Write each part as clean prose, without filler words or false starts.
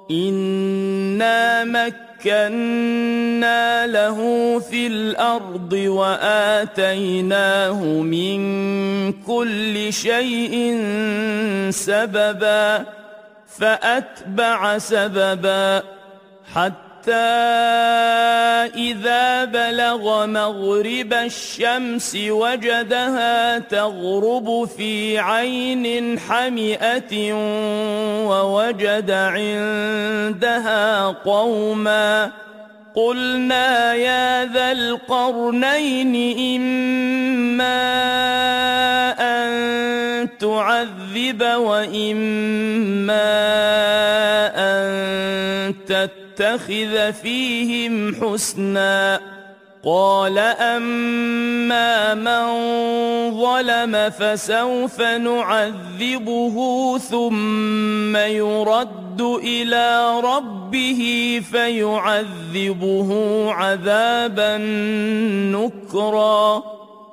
إنا مكنا له في الأرض وآتيناه من كل شيء سببا فأتبع سببا حتى إذا بلغ مغرب الشمس وجدها تغرب في عين حمئة ووجد عندها قوما قلنا يا ذا القرنين إما أن تعذب وإما أن تتخذ فيهم حسنا قال أما من ظلم فسوف نعذبه ثم يرد إلى ربه فيعذبه عذابا نكرا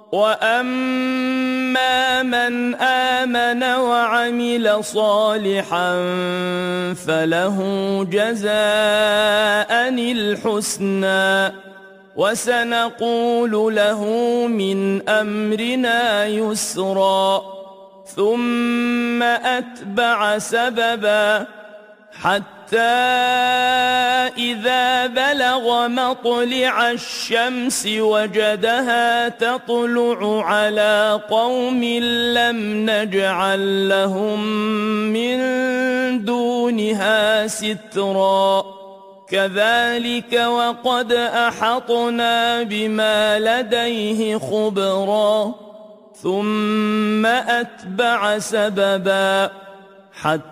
وأما من آمن وعمل صالحا فله جزاء الحسنى وسنقول له من أمرنا يسرا ثم أتبع سببا حتى إذا بلغ مطلع الشمس وجدها تطلع على قوم لم نجعل لهم من دونها سترا كذلك وقد أحطنا بما لديه خبرا ثم أتبع سببا حتى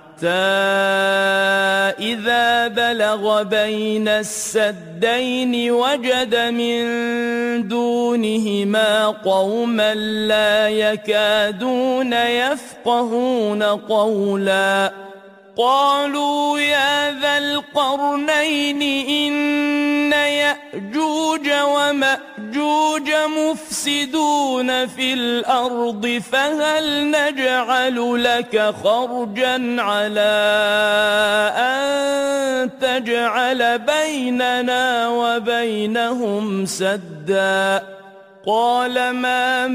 إذا بلغ بين السدين وجد من دونهما قوما لا يكادون يفقهون قولا قالوا يا ذا القرنين إن يأجوج ومأجوج مفسدون في الأرض فهل نجعل لك خرجا على أن تجعل بيننا وبينهم سدا قال ما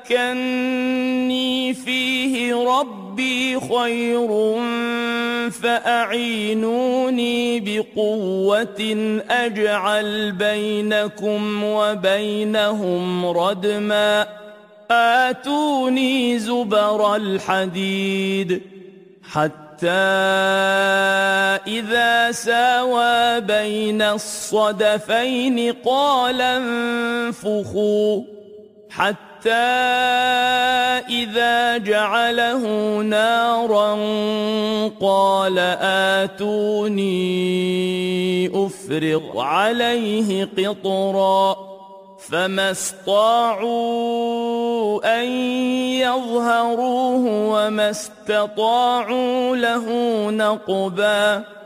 مكني فيه ربي خير فأعينوني بقوة أجعل بينكم وبينهم ردما آتوني زبر الحديد حتى إذا ساوى بين الصدفين قال انفخوا حتى إذا جعله نارا قال آتوني أفرغ عليه قطرا فما استطاعوا أن يظهروه وما استطاعوا له نقبا